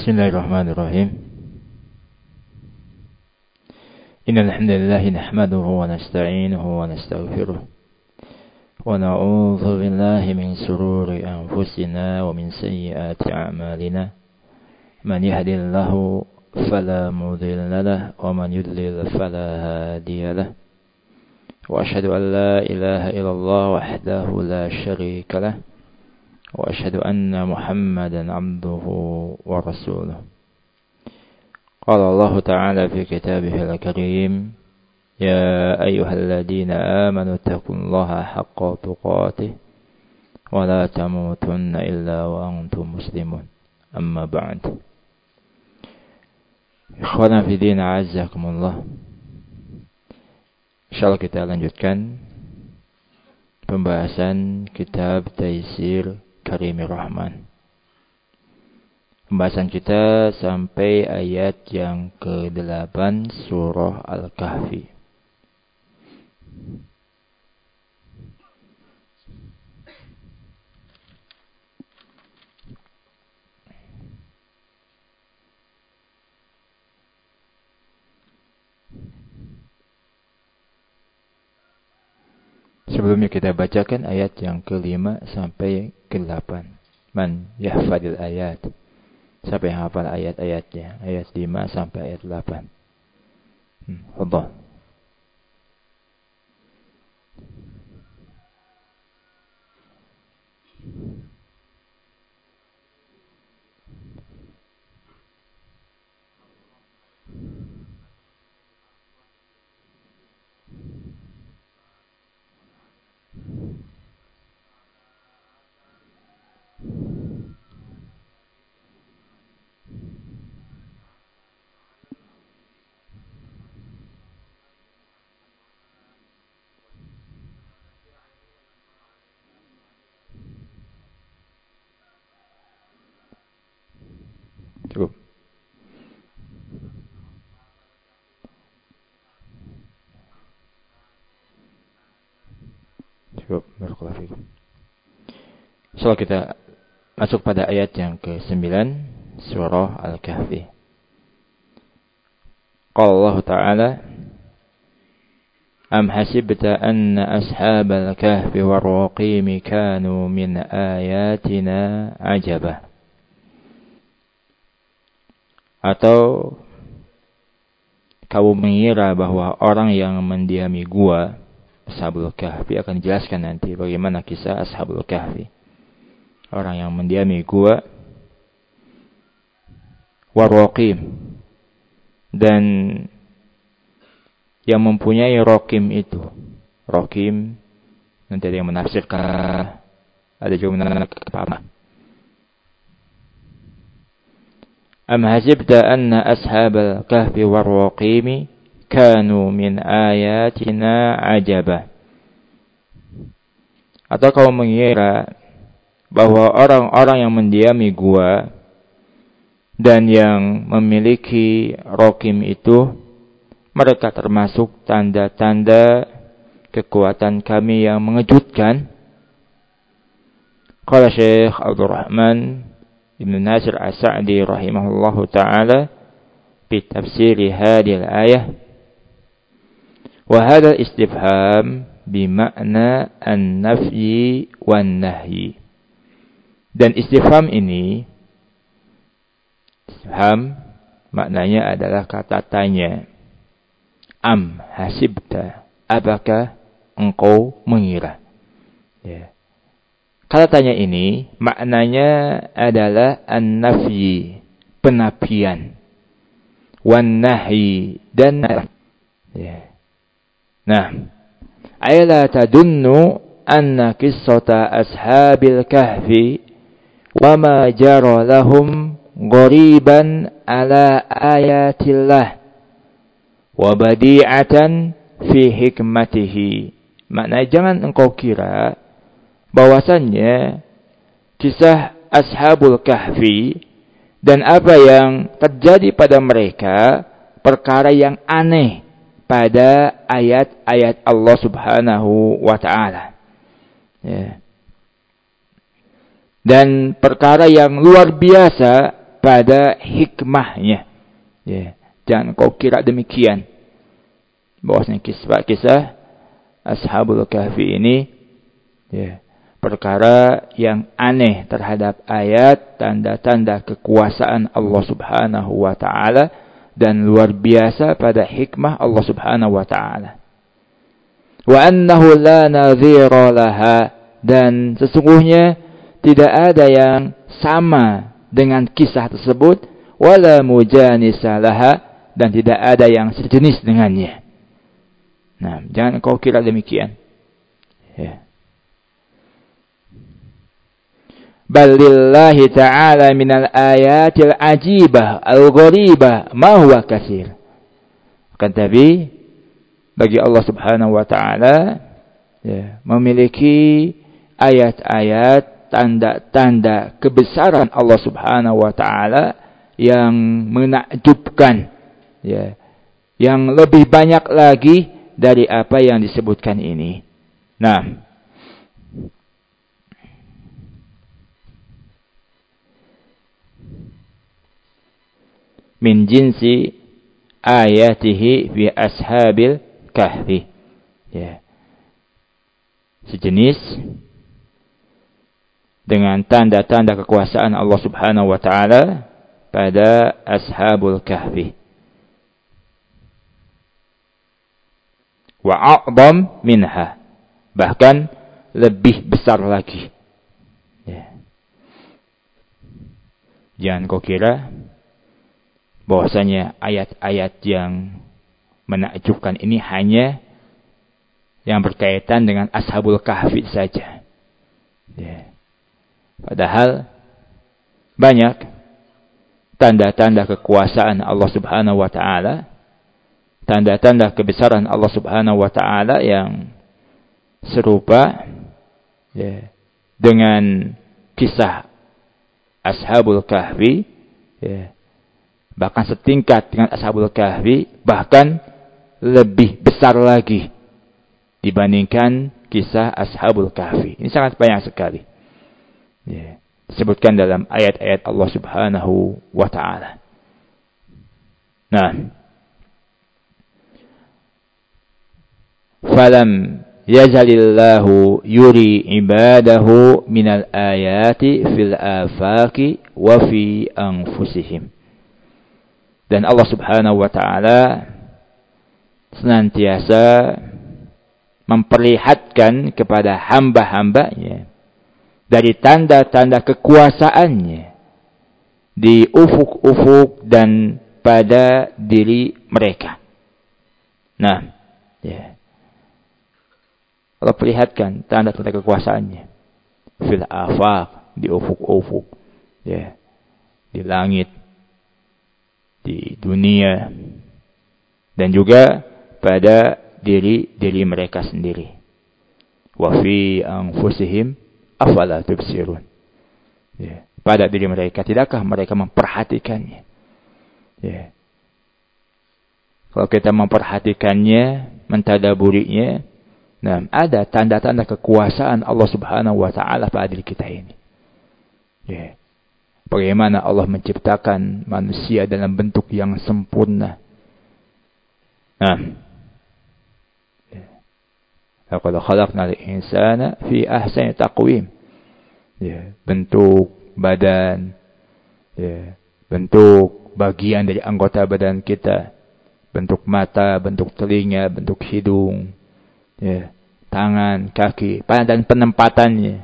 Bismillahirrahmanirrahim. Innal hamdalillah nahmaduhu wa nasta'inuhu wa nastaghfiruh wa na'udzu billahi min shururi anfusina wa min sayyiati a'malina. Man yahdihillahu fala mudilla lahu wa man yudlil fala hadiya lahu. Wa asyhadu an la ilaha illallah wahdahu la syarika lahu wa asyhadu anna Muhammadan 'abduhu wa rasuluh. Qala Allah Ta'ala fi kitabihil karim, ya ayyuhalladzina amanu taqullaha haqqa tuqatih wa la tamutunna illa wa antum muslimun. Amma ba'd. Ikhwana fi din, a'azzakumullah. Insyaallah kita lanjutkan pembahasan kitab Taisir Karimir Rahman. Pembahasan kita sampai ayat yang ke-8 surah Al-Kahfi. Sebelumnya kita bacakan ayat yang ke-5 sampai ke-8. Man yahfadil ayat. Siapa yang hafal ayat-ayatnya? Ayat 5 sampai ayat 8. Fadhal. Cukup. Cukup. Barakallahu fikum. So kita masuk pada ayat yang ke-9 surah Al-Kahfi. Qala Allah Ta'ala, Am hasibta anna ashabal kahfi war-raqimi kanu min ayatina ajaba. Atau kamu mengira bahwa orang yang mendiami gua Ashabul Kahfi, akan dijelaskan nanti bagaimana kisah Ashabul Kahfi, orang yang mendiami gua, war-raqim, dan yang mempunyai raqim itu. Raqim nanti ada yang menafsirkan, ada juga menafsirkan. Am hasibta anna ashabal kahfi war-raqimi kanu min ayatina ajaba. Atau kau mengira bahwa orang-orang yang mendiami gua dan yang memiliki raqim itu, mereka termasuk tanda-tanda kekuatan kami yang mengejutkan. Qala Syekh Abdul Rahman Ibn Nasir As-Sa'di rahimahullahu ta'ala fi tafsir hadhihi al-ayah, wa hadha istifham bima'na an-nafyi wan-nahyi. Dan istifham ini, istifham maknanya adalah kata tanya. Am hasibta, apakah engkau mengira? Ya. Kata tanya ini maknanya adalah an-nafyi, penafian, wan-nahyi, dan ya. Nah, ayla tadunnu anna qissata ashabil kahfi wa ma jara lahum ghariban ala ayatillah wa badi'atan fi hikmatihi. Maknanya jangan engkau kira bahwasannya kisah Ashabul Kahfi dan apa yang terjadi pada mereka perkara yang aneh pada ayat-ayat Allah Subhanahu wa ta'ala. Ya. Dan perkara yang luar biasa pada hikmahnya. Ya, jangan kau kira demikian. Bahwasanya kisah Ashabul Kahfi ini ya, perkara yang aneh terhadap ayat tanda-tanda kekuasaan Allah Subhanahu wa taala dan luar biasa pada hikmah Allah Subhanahu wa taala. Wa annahu la nadhira laha, dan sesungguhnya tidak ada yang sama dengan kisah tersebut, wala mujanisa laha, dan tidak ada yang sejenis dengannya. Nah, jangan kau kira demikian. Ya. Bal lillahi ta'ala minal ayatil ajibah al-gharibah ma huwa katsir. Akan tapi bagi Allah Subhanahu wa taala ya, memiliki ayat-ayat tanda-tanda kebesaran Allah Subhanahu wa taala yang menakjubkan ya, yang lebih banyak lagi dari apa yang disebutkan ini. Nah, min jinsi ayatihi fi ashabil kahfi. Ya. Sejenis dengan tanda-tanda kekuasaan Allah Subhanahu wa taala pada ashabul kahfi. Wa a'zam minha, bahkan lebih besar lagi. Ya. Jangan kau kira bahwasanya ayat-ayat yang menakjubkan ini hanya yang berkaitan dengan Ashabul Kahfi saja. Ya. Padahal banyak tanda-tanda kekuasaan Allah Subhanahu wa taala, tanda-tanda kebesaran Allah Subhanahu wa taala yang serupa ya, dengan kisah Ashabul Kahfi, ya, bahkan setingkat dengan Ashabul Kahfi, bahkan lebih besar lagi dibandingkan kisah Ashabul Kahfi. Ini sangat banyak sekali. Ya, disebutkan dalam ayat-ayat Allah Subhanahu wa taala. Nah, falam yazalillahu yuri ibadahu minal ayati fil afaqi wa fi anfusihim. Dan Allah Subhanahu wa taala senantiasa memperlihatkan kepada hamba-hambanya dari tanda-tanda kekuasaannya di ufuk-ufuk dan pada diri mereka. Nah, ya. Allah perlihatkan tanda-tanda kekuasaannya fil afaq, di ufuk-ufuk, ya, di langit, di dunia, dan juga pada diri mereka sendiri. Wa fi anfusihim afala tubsirun. Ya, pada diri mereka, tidakkah mereka memperhatikannya? Ya. Kalau kita memperhatikannya, mentadaburinya, nah, ada tanda-tanda kekuasaan Allah Subhanahu wa taala pada diri kita ini. Ya. Bagaimana Allah menciptakan manusia dalam bentuk yang sempurna. Nah, laqad khalaqnal insana fi ahsani taqwim. Ya, bentuk badan, ya, bentuk bagian dari anggota badan kita, bentuk mata, bentuk telinga, bentuk hidung, ya, tangan, kaki, dan penempatan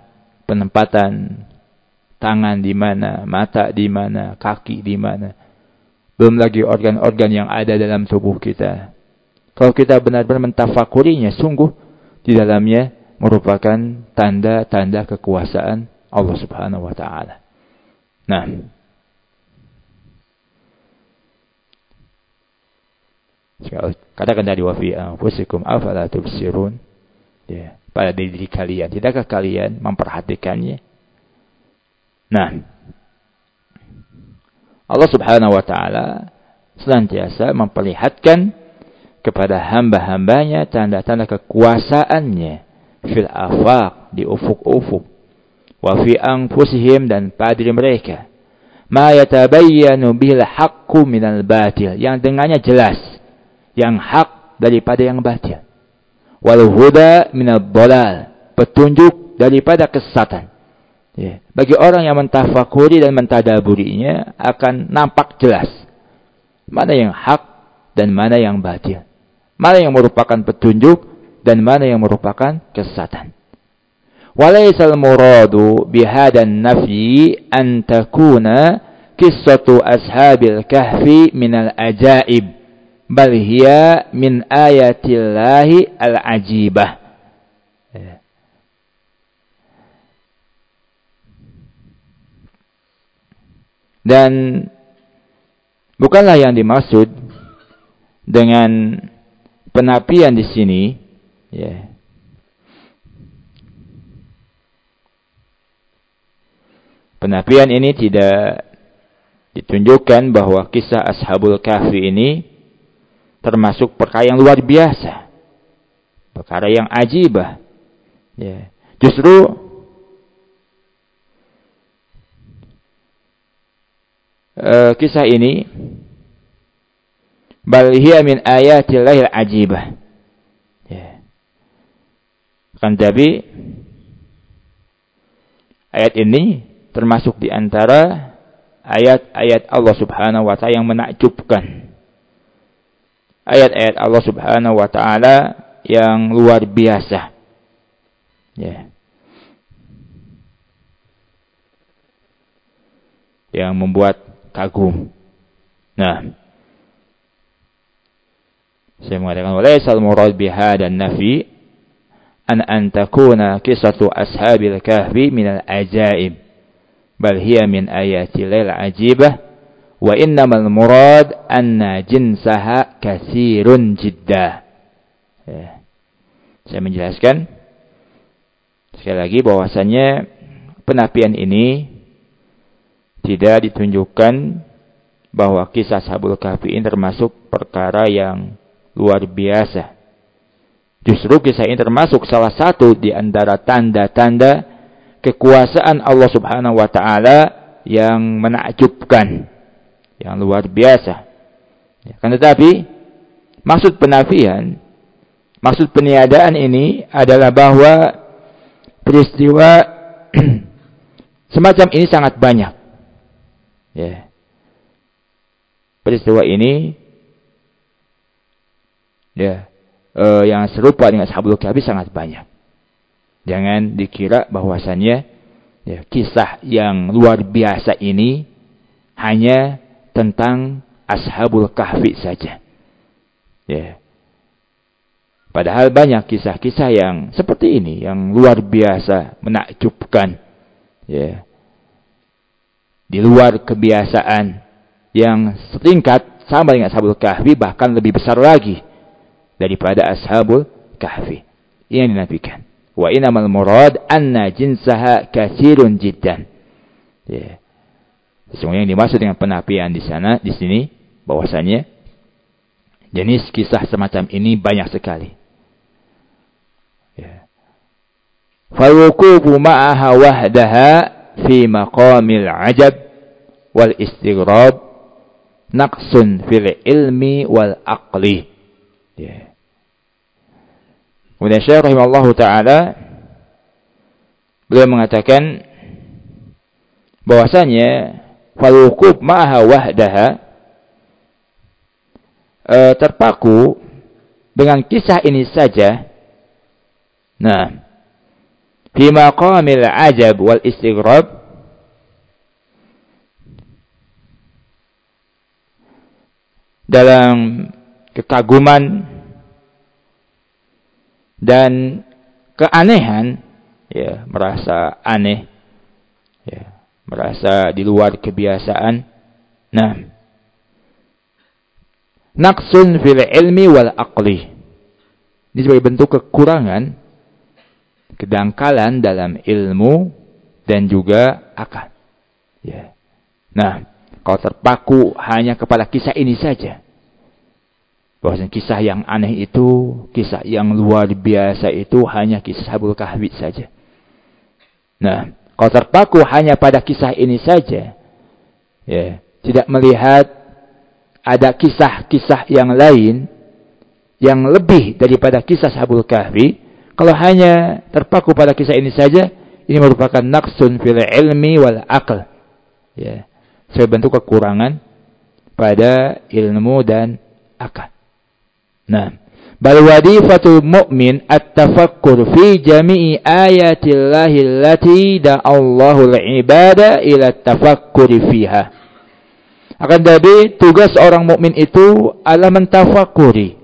tangan di mana, mata di mana, kaki di mana. Belum lagi organ-organ yang ada dalam tubuh kita. Kalau kita benar-benar mentafakurinya, sungguh di dalamnya merupakan tanda-tanda kekuasaan Allah Subhanahu wa taala. Nah, katakan tadi wa fi anfusikum afala tubsirun. Ya, pada diri kalian, tidakkah kalian memperhatikannya? Nah, Allah Subhanahu wa taala senantiasa memperlihatkan kepada hamba-hambanya tanda-tanda kekuasaannya fil afaq, di ufuk-ufuk, wa fi anfusihim, dan pada diri mereka, ma yatabayyanu bil haqqu minal batil, yang dengannya jelas yang hak daripada yang batil. Wal huda minad dhalal, petunjuk daripada kesesatan. Ya. Bagi orang yang mentafakuri dan mentadaburinya akan nampak jelas mana yang hak dan mana yang batil, mana yang merupakan petunjuk dan mana yang merupakan kesesatan. Walaysal muradu bihadan nafyi an takuna qissatu ashabil kahfi minal ajaib, bal hiya min ayatillahi al-ajibah. Dan bukanlah yang dimaksud dengan penapian di sini, ya, penapian ini tidak ditunjukkan bahwa kisah Ashabul Kahfi ini termasuk perkara yang luar biasa, perkara yang ajibah. Ya. Justru kisah ini bal hiya min ayatillahil ajibah. Ya. Kan tapi ayat ini termasuk di antara ayat-ayat Allah Subhanahu wa taala yang menakjubkan. Ayat-ayat Allah Subhanahu wa taala yang luar biasa. Ya. Yang membuat kagum. Nah, saya mengatakan walaysal murad bihadan nafi an takuna qissatu ashabil kahfi minal ajaib, bal hiya min ayatil ajibah, wa innamal murad anna jinsaha katsirun jidda. Ya. Saya menjelaskan sekali lagi bahwasannya penapian ini tidak ditunjukkan bahwa kisah Ashabul Kahfi ini termasuk perkara yang luar biasa. Justru kisah ini termasuk salah satu di antara tanda-tanda kekuasaan Allah Subhanahu wa taala yang menakjubkan, yang luar biasa. Ya, kan tetapi maksud penafian, maksud peniadaan ini adalah bahwa peristiwa semacam ini sangat banyak. Ya. Peristiwa ini ya yang serupa dengan Ashabul Kahfi sangat banyak. Jangan dikira bahwasannya ya, kisah yang luar biasa ini hanya tentang Ashabul Kahfi saja. Ya. Padahal banyak kisah-kisah yang seperti ini yang luar biasa, menakjubkan. Ya. Di luar kebiasaan, yang setingkat sama dengan Ashabul Kahfi, bahkan lebih besar lagi daripada Ashabul Kahfi. Ini yang dinafikan. Wa innamal murad anna jinsaha katsirun jiddan. Ya. Sesungguhnya yang dimaksud dengan penafian di sini bahwasanya jenis kisah semacam ini banyak sekali. Ya. Fal-wuqufu ma'aha wahdaha fi maqamil ajab wal istighrab naqsun fil ilmi wal aqli. Ya. Kemudian Syekh rahimahullahu taala beliau mengatakan bahwasanya fal wuquf ma'aha wahdaha, terpaku dengan kisah ini saja. Nah, fi maqamil ajab wal istighrab, dalam kekaguman dan keanehan, ya, merasa aneh, ya, merasa di luar kebiasaan. Nah, naqsun fil ilmi wal aqli, ini sebagai bentuk kekurangan, kedangkalan dalam ilmu dan juga akal. Ya. Nah, kalau terpaku hanya kepada kisah ini saja, bahwasanya kisah yang aneh itu, kisah yang luar biasa itu hanya kisah Ashabul Kahfi saja. Nah, kalau terpaku hanya pada kisah ini saja, Ya, tidak melihat ada kisah-kisah yang lain yang lebih daripada kisah Ashabul Kahfi. Kalau hanya terpaku pada kisah ini saja, ini merupakan naqsun fil ilmi wal aql. Ya, sebagai bentuk kekurangan pada ilmu dan akal. Nah, bal wadifatul mu'min at-tafakkur fi jami'i ayatillahi allati da'allahu al-ibada ila at-tafakkuri fiha. Akan tetapi tugas orang mukmin itu adalah mentafakuri.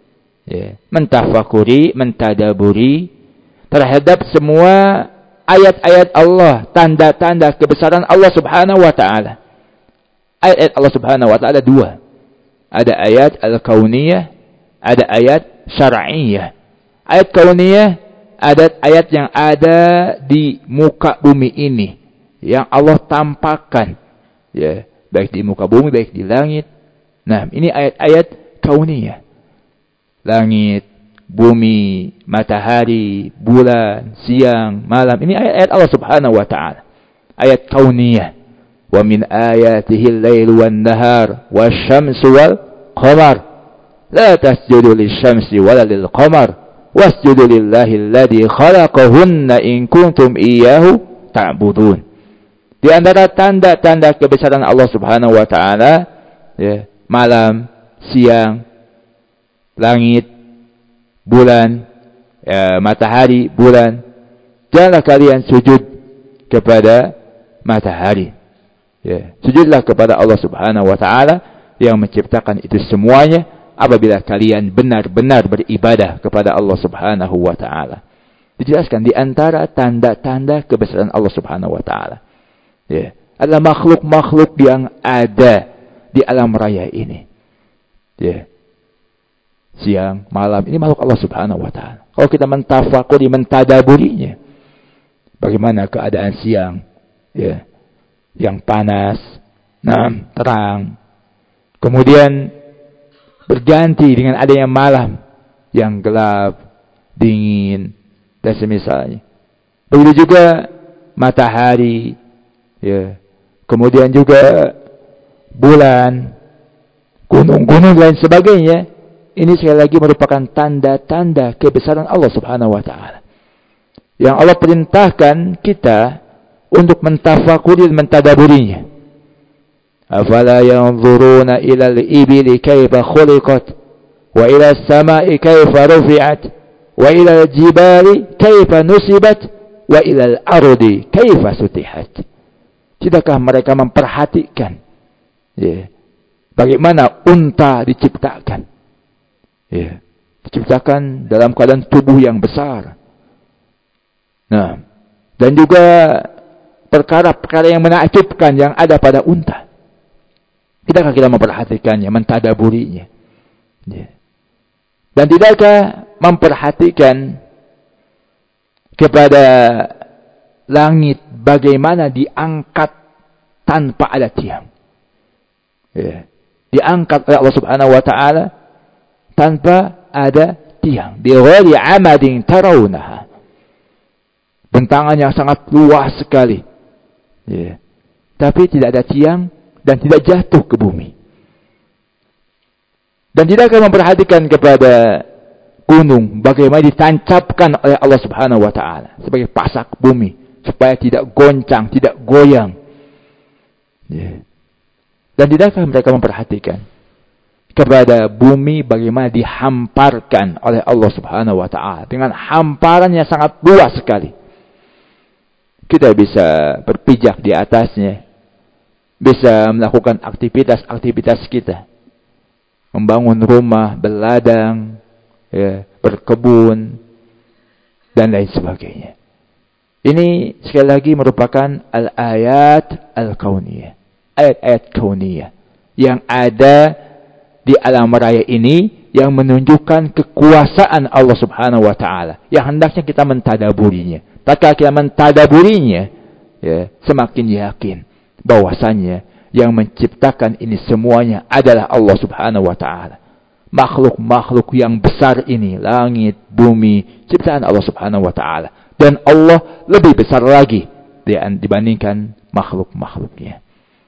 Ya, mentafakuri, mentadaburi terhadap semua ayat-ayat Allah, tanda-tanda kebesaran Allah Subhanahu wa taala. Ayat-ayat Allah Subhanahu wa taala dua. Ada ayat al-kauniyah, ada ayat syar'iyah. Ayat kauniyah, ada ayat yang ada di muka bumi ini yang Allah tampakkan, ya, baik di muka bumi, baik di langit. Nah, ini ayat-ayat kauniyah. Langit, bumi, matahari, bulan, siang, malam. Ini ayat-ayat Allah Subhanahu wa taala. Ayat kauniyah. Wa min ayatihi al-lail wan nahar wasyamsu wal qamar. La tasjudu lisyamsi wala lil qamar wasjudu lillahi alladhi khalaqahunna in kuntum iyyahu ta'budun. Di antara tanda-tanda kebesaran Allah Subhanahu wa taala, ya, malam, siang, langit, bulan, ya, matahari, bulan. Janganlah kalian sujud kepada matahari. Ya, sujudlah kepada Allah Subhanahu wa taala yang menciptakan itu semuanya apabila kalian benar-benar beribadah kepada Allah Subhanahu wa taala. Dijelaskan di antara tanda-tanda kebesaran Allah Subhanahu wa taala, ya, adalah makhluk-makhluk yang ada di alam raya ini. Ya. Siang, malam, ini makhluk Allah Subhanahu wa taala. Kalau kita mentafakuri, mentadaburinya, bagaimana keadaan siang, ya, yang panas, terang, kemudian berganti dengan adanya malam yang gelap, dingin, dan semisalnya. Begitu juga matahari, ya, kemudian juga bulan, gunung-gunung dan lain sebagainya. Ini sekali lagi merupakan tanda-tanda kebesaran Allah Subhanahu wa taala, yang Allah perintahkan kita untuk mentafakuri dan mentadaburinya. Afala yanzuruna ila al-ibili kaifa khuliqat wa ila as-sama'i kaifa rufi'at wa ila al-jibali kaifa nusibat wa ila al-ardi kaifa sutihat. Tidakkah mereka memperhatikan, ya, bagaimana unta diciptakan? Ya, diciptakan dalam keadaan tubuh yang besar. Nah, dan juga perkara-perkara yang menakjubkan yang ada pada unta. Tidakkah kita memperhatikannya, mentadaburinya? Ya. Dan tidakkah memperhatikan kepada langit bagaimana diangkat tanpa ada tiang? Ya. Diangkat oleh Allah Subhanahu wa taala tanpa ada tiang. Bi ghairi amadin tarawunaha. Bentangan yang sangat luas sekali. Ya. Tapi tidak ada tiang dan tidak jatuh ke bumi. Dan tidak akan memperhatikan kepada gunung bagaimana ditancapkan oleh Allah Subhanahu wa taala sebagai pasak bumi supaya tidak goncang, tidak goyang. Ya. Dan tidakkah mereka memperhatikan kepada bumi bagaimana dihamparkan oleh Allah Subhanahu wa taala dengan hamparan yang sangat luas sekali. Kita bisa berpijak di atasnya, bisa melakukan aktivitas-aktivitas kita, membangun rumah, berladang, ya, berkebun, dan lain sebagainya. Ini sekali lagi merupakan al-ayat al-kauniyah, ayat-ayat kauniyah yang ada di alam raya ini yang menunjukkan kekuasaan Allah Subhanahu wa taala yang hendaknya kita mentadaburinya. Tatkala kita mentadaburinya, ya, semakin yakin bahwasannya yang menciptakan ini semuanya adalah Allah Subhanahu wa taala. Makhluk-makhluk yang besar ini, langit, bumi, ciptaan Allah Subhanahu wa taala. Dan Allah lebih besar lagi dibandingkan makhluk-makhluknya.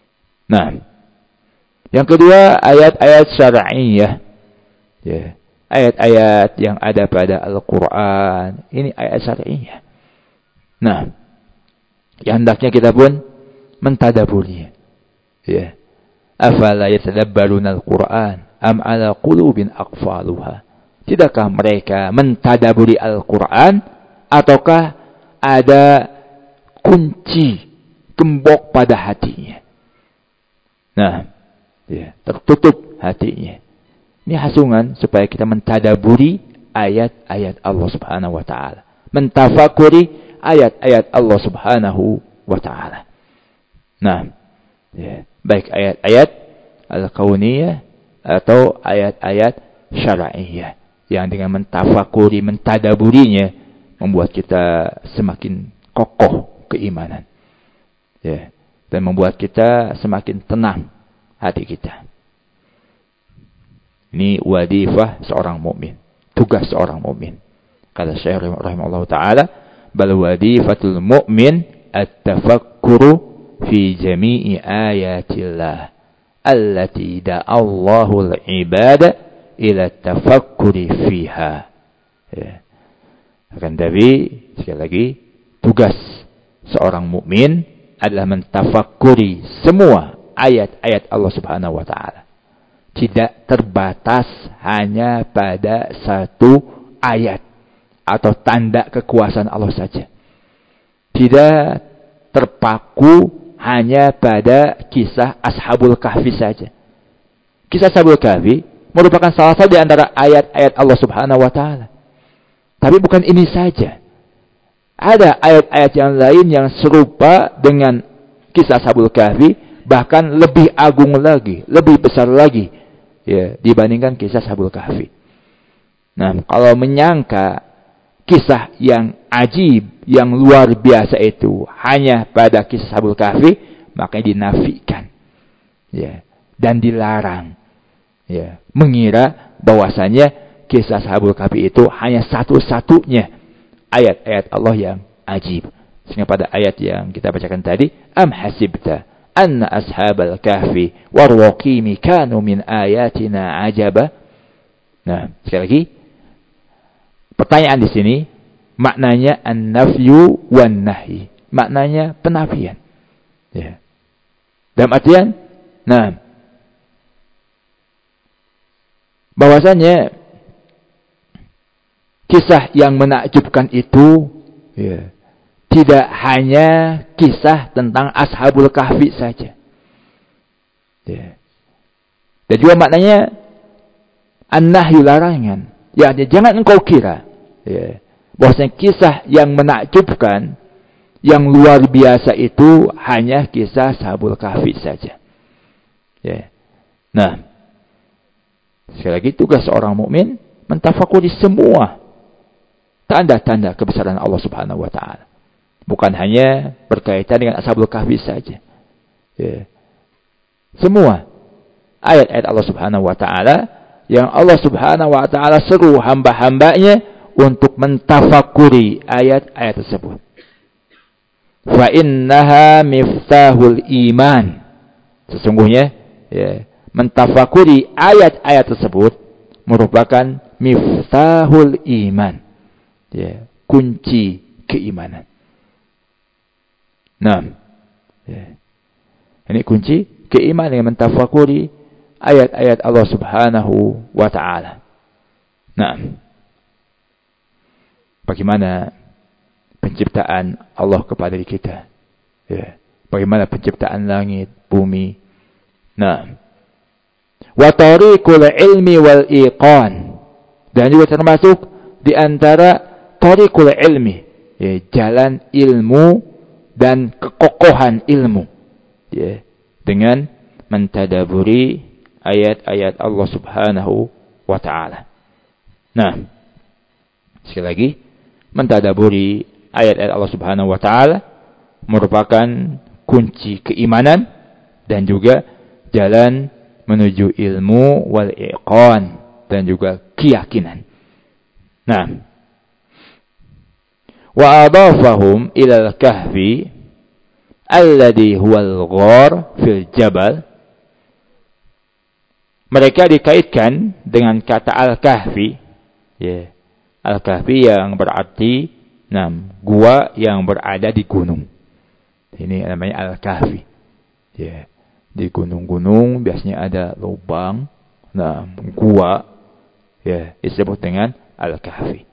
Nah, yang kedua ayat-ayat syar'iyyah. Ya, ayat-ayat yang ada pada Al-Qur'an, ini ayat syar'iyyah. Nah, yang hendaknya kita pun mentadaburinya. Ya. Afala yatadabbaruna al-Qur'an am ala qulubin aqfaluha. Tidakkah mereka mentadaburi Al-Qur'an ataukah ada kunci gembok pada hatinya? Nah, ya, tertutup hatinya. Ini hasungan supaya kita mentadaburi ayat-ayat Allah Subhanahu wa taala, mentafakuri ayat-ayat Allah Subhanahu wa taala. Nah, ya, baik ayat-ayat al-kauniyah atau ayat-ayat syar'iyyah yang dengan mentafakuri, mentadaburinya membuat kita semakin kokoh keimanan. Ya, dan membuat kita semakin tenang hati kita. Ini wadifah seorang mukmin, tugas seorang mukmin. Kata Syekh rahimahullah taala, bal wadifatul mu'min at-tafakkuru fi jami'i ayatillah allati da'allahu al-ibada ila tafakkuri fiha. Ya. Akan tapi sekali lagi, tugas seorang mukmin adalah mentafakuri semua ayat-ayat Allah Subhanahu wa taala. Tidak terbatas hanya pada satu ayat atau tanda kekuasaan Allah saja. Tidak terpaku hanya pada kisah Ashabul Kahfi saja. Kisah Ashabul Kahfi merupakan salah satu di antara ayat-ayat Allah Subhanahu wa taala. Tapi bukan ini saja. Ada ayat-ayat yang lain yang serupa dengan kisah Ashabul Kahfi, bahkan lebih agung lagi, lebih besar lagi, ya, dibandingkan kisah Ashabul Kahfi. Nah, kalau menyangka kisah yang ajib, yang luar biasa itu hanya pada kisah Ashabul Kahfi, makanya dinafikan, ya, dan dilarang, ya, mengira bahwasanya kisah Ashabul Kahfi itu hanya satu-satunya ayat-ayat Allah yang ajib. Sehingga pada ayat yang kita bacakan tadi, am hasibta anna ashabal kahfi warwaqimi kanu min ayatina ajaba. Nah, sekali lagi, pertanyaan di sini maknanya an-nafyu wan nahi. Maknanya penafian. Ya. Dalam artian, nah, bahwasanya kisah yang menakjubkan itu, ya, tidak hanya kisah tentang Ashabul Kahfi saja. Ya. Dan juga maknanya an-nahyu, larangan. Ya, jangan engkau kira, ya, bahwasanya kisah yang menakjubkan, yang luar biasa itu hanya kisah Ashabul Kahfi saja. Ya. Nah, sekali lagi, tugas seorang mukmin mentafakuri semua tanda-tanda kebesaran Allah Subhanahu wa taala. Bukan hanya berkaitan dengan Ashabul Kahfi saja. Ya. Semua ayat-ayat Allah Subhanahu wa taala yang Allah Subhanahu wa taala seru hamba-hambanya untuk mentafakuri ayat-ayat tersebut. Fa innaha miftahul iman. Sesungguhnya, ya, mentafakuri ayat-ayat tersebut merupakan miftahul iman. Ya, kunci keimanan. Nah, ya, ini kunci keimanan yang mentafakuri ayat-ayat Allah Subhanahu wa taala. Nah, bagaimana penciptaan Allah kepada diri kita? Ya, bagaimana penciptaan langit, bumi? Nah, wa tariqul ilmi wal iqan, dan juga termasuk di antara tariqul ilmi, ya, jalan ilmu dan kekokohan ilmu, ya, dengan mentadaburi ayat-ayat Allah Subhanahu wa taala. Nah, sekali lagi, mentadaburi ayat-ayat Allah Subhanahu wa taala merupakan kunci keimanan dan juga jalan menuju ilmu wal iqan, dan juga keyakinan. Nah, wa adafahum ila al-kahfi alladhi huwal ghar fil jabal. Mereka dikaitkan dengan kata Al-Kahfi. Ya. Al-Kahfi yang berarti gua yang berada di gunung. Ini namanya Al-Kahfi. Ya. Di gunung-gunung biasanya ada lubang. Gua ya disebut dengan Al-Kahfi.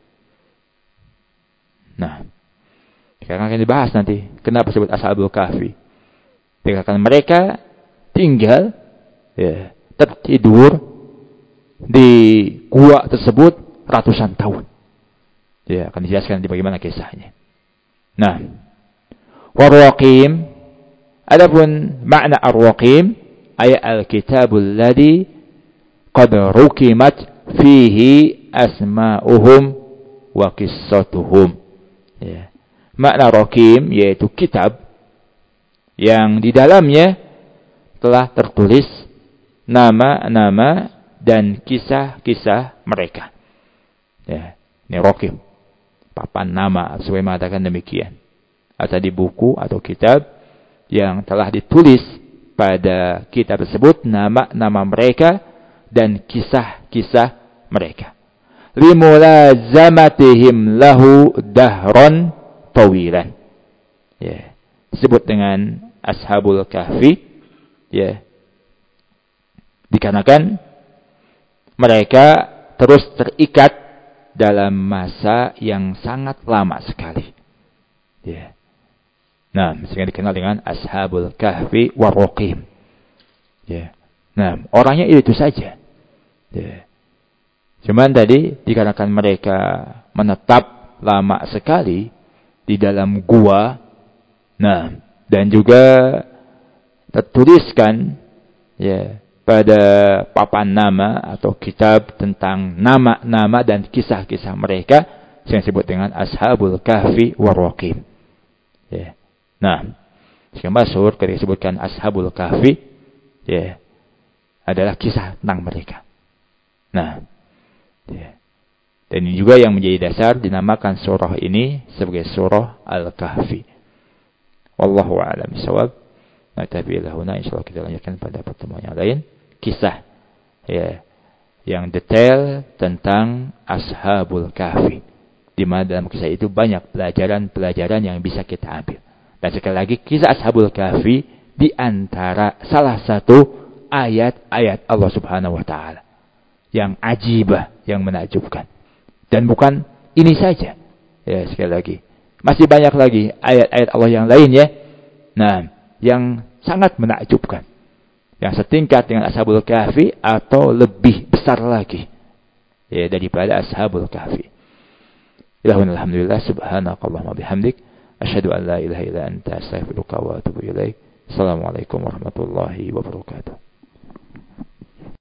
Sekarang akan dibahas nanti kenapa disebut Ashabul Kahfi. Dikatakan mereka tinggal ya, tertidur di gua tersebut ratusan tahun. Ya, akan dijelaskan nanti bagaimana kisahnya. Warwaqim, adapun makna ar-waqim ay al-kitabul ladzi qad rukimat fihi asma'uhum wa qissatuhum. Ya. Makna raqim yaitu kitab yang di dalamnya telah tertulis nama-nama dan kisah-kisah mereka. Ya, ini raqim. Papan nama, sesuai mengatakan demikian. Atau di buku atau kitab yang telah ditulis pada kitab tersebut nama-nama mereka dan kisah-kisah mereka. Limulazamatihim lahu dahron tawilan. Ya, disebut dengan Ashabul Kahfi. Ya, dikarenakan mereka terus terikat dalam masa yang sangat lama sekali. Ya. Sehingga dikenal dengan Ashabul Kahfi warwaqim. Ya. Orangnya itu saja. Ya. Cuman tadi dikarenakan mereka menetap lama sekali di dalam gua. Dan juga tertuliskan ya pada papan nama atau kitab tentang nama-nama dan kisah-kisah mereka yang disebut dengan Ashabul Kahfi warwaqim. Ya. Yang masyhur ketika disebutkan Ashabul Kahfi ya adalah kisah tentang mereka. Ya. Dan ini juga yang menjadi dasar dinamakan surah ini sebagai surah Al-Kahfi. Wallahu a'lam bishawab. Natabi'illah huna, insyaallah kita lanjutkan pada pertemuan yang lain kisah ya yang detail tentang Ashabul Kahfi. Di mana dalam kisah itu banyak pelajaran-pelajaran yang bisa kita ambil. Dan sekali lagi kisah Ashabul Kahfi di antara salah satu ayat-ayat Allah Subhanahu wa taala yang ajibah, yang menakjubkan. Dan bukan ini saja. Ya, sekali lagi masih banyak lagi ayat-ayat Allah yang lainnya. Yang sangat menakjubkan. Yang setingkat dengan Ashabul Kahfi atau lebih besar lagi ya daripada Ashabul Kahfi. Alhamdulillah, subhanakallahumma bihamdik, asyhadu an la ilaha illa anta, astaghfiruka wa atubu ilaik. Assalamualaikum warahmatullahi wabarakatuh.